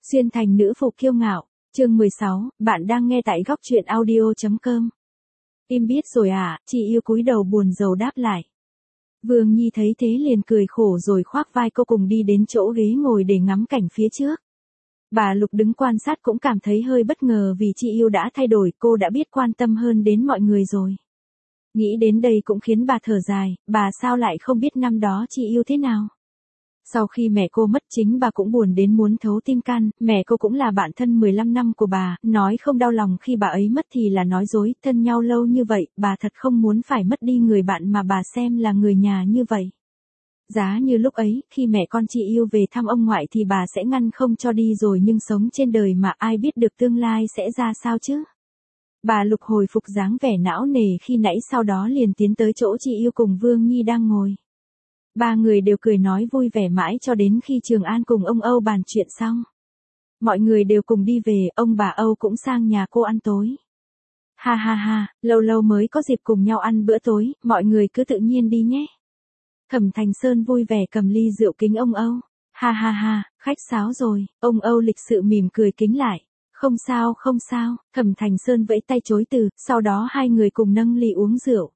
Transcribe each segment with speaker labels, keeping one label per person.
Speaker 1: Xuyên thành nữ phụ kiêu ngạo, chương 16, bạn đang nghe tại góc truyện audio.com. Im biết rồi à, chị yêu cúi đầu buồn rầu đáp lại. Vương Nhi thấy thế liền cười khổ rồi khoác vai cô cùng đi đến chỗ ghế ngồi để ngắm cảnh phía trước. Bà Lục đứng quan sát cũng cảm thấy hơi bất ngờ vì chị yêu đã thay đổi, cô đã biết quan tâm hơn đến mọi người rồi. Nghĩ đến đây cũng khiến bà thở dài, bà sao lại không biết năm đó chị yêu thế nào. Sau khi mẹ cô mất chính bà cũng buồn đến muốn thấu tim can, mẹ cô cũng là bạn thân 15 năm của bà, nói không đau lòng khi bà ấy mất thì là nói dối, thân nhau lâu như vậy, bà thật không muốn phải mất đi người bạn mà bà xem là người nhà như vậy. Giá như lúc ấy, khi mẹ con chị yêu về thăm ông ngoại thì bà sẽ ngăn không cho đi rồi, nhưng sống trên đời mà ai biết được tương lai sẽ ra sao chứ. Bà Lục hồi phục dáng vẻ não nề khi nãy, sau đó liền tiến tới chỗ chị yêu cùng Vương Nhi đang ngồi. Ba người đều cười nói vui vẻ mãi cho đến khi Trường An cùng ông Âu bàn chuyện xong. Mọi người đều cùng đi về, ông bà Âu cũng sang nhà cô ăn tối. Ha ha ha, lâu lâu mới có dịp cùng nhau ăn bữa tối, mọi người cứ tự nhiên đi nhé. Thẩm Thành Sơn vui vẻ cầm ly rượu kính ông Âu. Ha ha ha, khách sáo rồi, ông Âu lịch sự mỉm cười kính lại. Không sao không sao, Thẩm Thành Sơn vẫy tay chối từ, sau đó hai người cùng nâng ly uống rượu.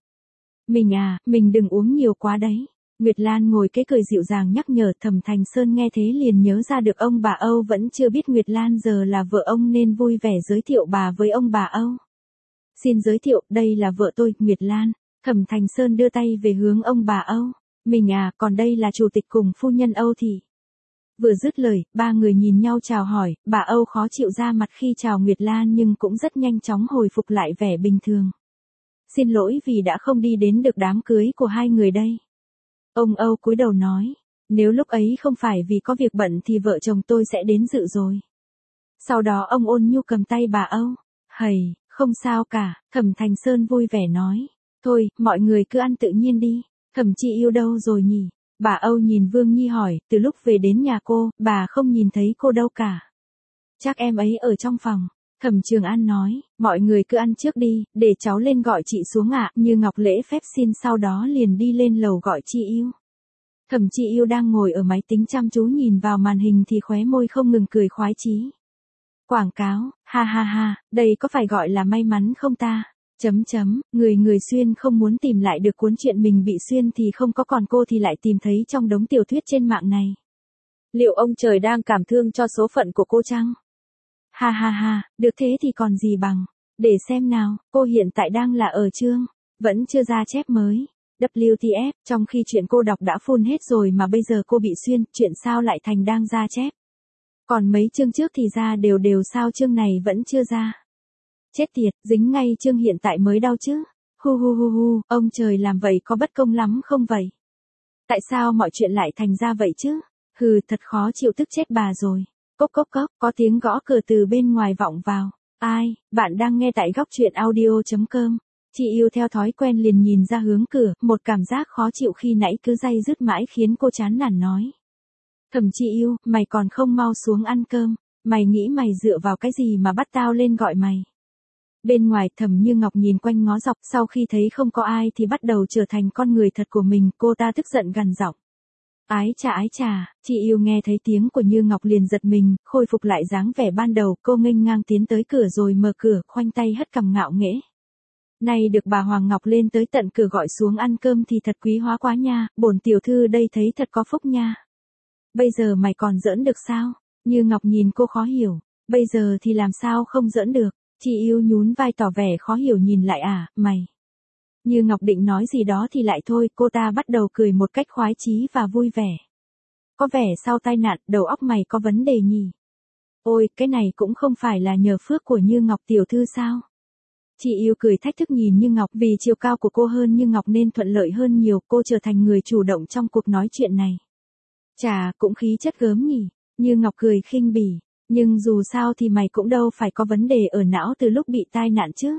Speaker 1: Mình đừng uống nhiều quá đấy. Nguyệt Lan ngồi kế cười dịu dàng nhắc nhở. Thẩm Thành Sơn nghe thế liền nhớ ra được ông bà Âu vẫn chưa biết Nguyệt Lan giờ là vợ ông nên vui vẻ giới thiệu bà với ông bà Âu. Xin giới thiệu, đây là vợ tôi, Nguyệt Lan. Thẩm Thành Sơn đưa tay về hướng ông bà Âu. Còn đây là chủ tịch cùng phu nhân Âu Thị. Vừa dứt lời, ba người nhìn nhau chào hỏi, bà Âu khó chịu ra mặt khi chào Nguyệt Lan nhưng cũng rất nhanh chóng hồi phục lại vẻ bình thường. Xin lỗi vì đã không đi đến được đám cưới của hai người đây. Ông Âu cúi đầu nói, nếu lúc ấy không phải vì có việc bận thì vợ chồng tôi sẽ đến dự rồi. Sau đó ông ôn nhu cầm tay bà Âu. Không sao cả, Thẩm Thành Sơn vui vẻ nói. Thôi, mọi người cứ ăn tự nhiên đi, Thẩm chị yêu đâu rồi nhỉ? Bà Âu nhìn Vương Nhi hỏi, từ lúc về đến nhà cô, bà không nhìn thấy cô đâu cả. Chắc em ấy ở trong phòng. Thẩm Trường An nói, mọi người cứ ăn trước đi, để cháu lên gọi chị xuống ạ. Như Ngọc lễ phép xin sau đó liền đi lên lầu gọi chị yêu. Thẩm chị yêu đang ngồi ở máy tính chăm chú nhìn vào màn hình thì khóe môi không ngừng cười khoái chí. Quảng cáo, ha ha ha, đây có phải gọi là may mắn không ta? Người xuyên không muốn tìm lại được cuốn chuyện mình bị xuyên thì không có, còn cô thì lại tìm thấy trong đống tiểu thuyết trên mạng này. Liệu ông trời đang cảm thương cho số phận của cô chăng? Ha ha ha, được thế thì còn gì bằng. Để xem nào, cô hiện tại đang là ở chương, vẫn chưa ra chép mới. WTF, trong khi chuyện cô đọc đã full hết rồi mà bây giờ cô bị xuyên, chuyện sao lại thành đang ra chép. Còn mấy chương trước thì ra đều sao chương này vẫn chưa ra. Chết tiệt, dính ngay chương hiện tại mới đau chứ. Hu, ông trời làm vậy có bất công lắm không vậy? Tại sao mọi chuyện lại thành ra vậy chứ? Thật khó chịu, tức chết bà rồi. Cốc, có tiếng gõ cửa từ bên ngoài vọng vào. Ai, bạn đang nghe tại góc truyện audio.com. Chị yêu theo thói quen liền nhìn ra hướng cửa, một cảm giác khó chịu khi nãy cứ day dứt mãi khiến cô chán nản nói. Thẩm chị yêu, mày còn không mau xuống ăn cơm, mày nghĩ mày dựa vào cái gì mà bắt tao lên gọi mày. Bên ngoài Thẩm Như Ngọc nhìn quanh ngó dọc, sau khi thấy không có ai thì bắt đầu trở thành con người thật của mình, cô ta tức giận gằn giọng. Ái chà, chị yêu nghe thấy tiếng của Như Ngọc liền giật mình, khôi phục lại dáng vẻ ban đầu, cô nghênh ngang tiến tới cửa rồi mở cửa, khoanh tay hất cằm ngạo nghễ. Này được bà Hoàng Ngọc lên tới tận cửa gọi xuống ăn cơm thì thật quý hóa quá nha, bổn tiểu thư đây thấy thật có phúc nha. Bây giờ mày còn giỡn được sao? Như Ngọc nhìn cô khó hiểu, bây giờ thì làm sao không giỡn được, chị yêu nhún vai tỏ vẻ khó hiểu nhìn lại mày. Như Ngọc định nói gì đó thì lại thôi, cô ta bắt đầu cười một cách khoái chí và vui vẻ. Có vẻ sau tai nạn, đầu óc mày có vấn đề nhỉ? Ôi, cái này cũng không phải là nhờ phước của Như Ngọc tiểu thư sao? Chị yêu cười thách thức nhìn Như Ngọc, vì chiều cao của cô hơn Như Ngọc nên thuận lợi hơn nhiều, cô trở thành người chủ động trong cuộc nói chuyện này. Chà, cũng khí chất gớm nhỉ? Như Ngọc cười khinh bỉ, nhưng dù sao thì mày cũng đâu phải có vấn đề ở não từ lúc bị tai nạn chứ.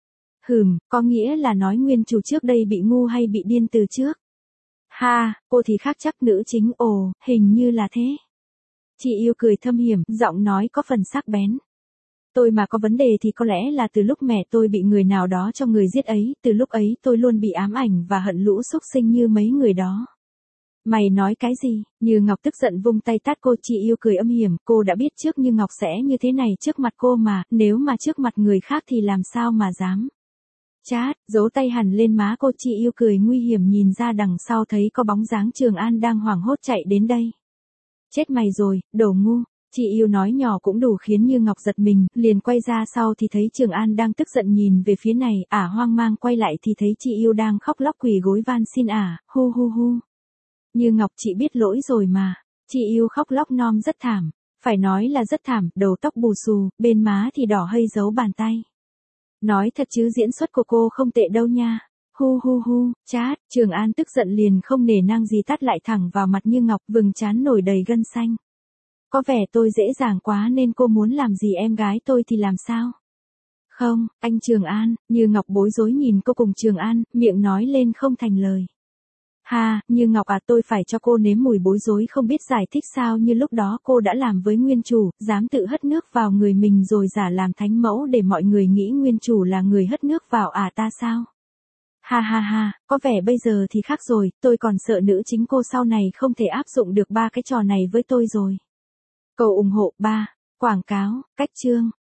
Speaker 1: Có nghĩa là nói nguyên chủ trước đây bị ngu hay bị điên từ trước? Ha, cô thì khác chắc, nữ chính, hình như là thế. Chị yêu cười thâm hiểm, giọng nói có phần sắc bén. Tôi mà có vấn đề thì có lẽ là từ lúc mẹ tôi bị người nào đó cho người giết ấy, từ lúc ấy tôi luôn bị ám ảnh và hận lũ súc sinh như mấy người đó. Mày nói cái gì? Như Ngọc tức giận vung tay tát cô. Chị yêu cười âm hiểm, cô đã biết trước Như Ngọc sẽ như thế này trước mặt cô mà, nếu mà trước mặt người khác thì làm sao mà dám. Chát, giấu tay hẳn lên má cô. Chị yêu cười nguy hiểm nhìn ra đằng sau thấy có bóng dáng Trường An đang hoảng hốt chạy đến đây. Chết mày rồi, đồ ngu. Chị yêu nói nhỏ cũng đủ khiến Như Ngọc giật mình, liền quay ra sau thì thấy Trường An đang tức giận nhìn về phía này, hoang mang quay lại thì thấy chị yêu đang khóc lóc quỳ gối van xin hu hu hu. Như Ngọc, chị biết lỗi rồi mà. Chị yêu khóc lóc non rất thảm, phải nói là rất thảm, đầu tóc bù xù, bên má thì đỏ hây dấu bàn tay. Nói thật chứ diễn xuất của cô không tệ đâu nha. Hu hu hu, chát, Trường An tức giận liền không nể nang gì tát lại thẳng vào mặt Như Ngọc, vầng trán nổi đầy gân xanh. Có vẻ tôi dễ dàng quá nên cô muốn làm gì em gái tôi thì làm sao? Không, anh Trường An. Như Ngọc bối rối nhìn cô cùng Trường An, miệng nói lên không thành lời. Ha, Như Ngọc tôi phải cho cô nếm mùi bối rối không biết giải thích sao như lúc đó cô đã làm với nguyên chủ, dám tự hất nước vào người mình rồi giả làm thánh mẫu để mọi người nghĩ nguyên chủ là người hất nước vào ta sao? Ha ha ha, có vẻ bây giờ thì khác rồi, tôi còn sợ nữ chính cô sau này không thể áp dụng được ba cái trò này với tôi rồi. Cầu ủng hộ 3. Quảng cáo, cách chương.